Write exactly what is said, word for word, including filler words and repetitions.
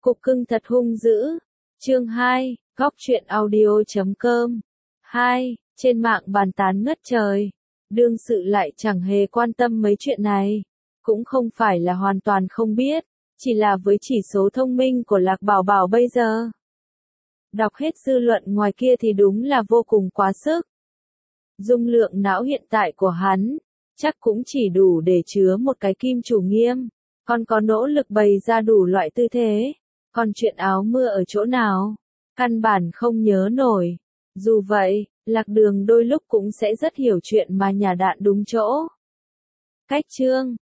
Cục cưng thật hung dữ. Chương hai, góc truyện audio chấm com. hai. Trên mạng bàn tán ngất trời. Đương sự lại chẳng hề quan tâm mấy chuyện này. Cũng không phải là hoàn toàn không biết, chỉ là với chỉ số thông minh của Lạc Bảo Bảo bây giờ. Đọc hết dư luận ngoài kia thì đúng là vô cùng quá sức. Dung lượng não hiện tại của hắn, chắc cũng chỉ đủ để chứa một cái kim chủ nghiêm. Còn có nỗ lực bày ra đủ loại tư thế. Còn chuyện áo mưa ở chỗ nào? Căn bản không nhớ nổi. Dù vậy, Lạc Đường đôi lúc cũng sẽ rất hiểu chuyện mà nhả đạn đúng chỗ. Cách chương,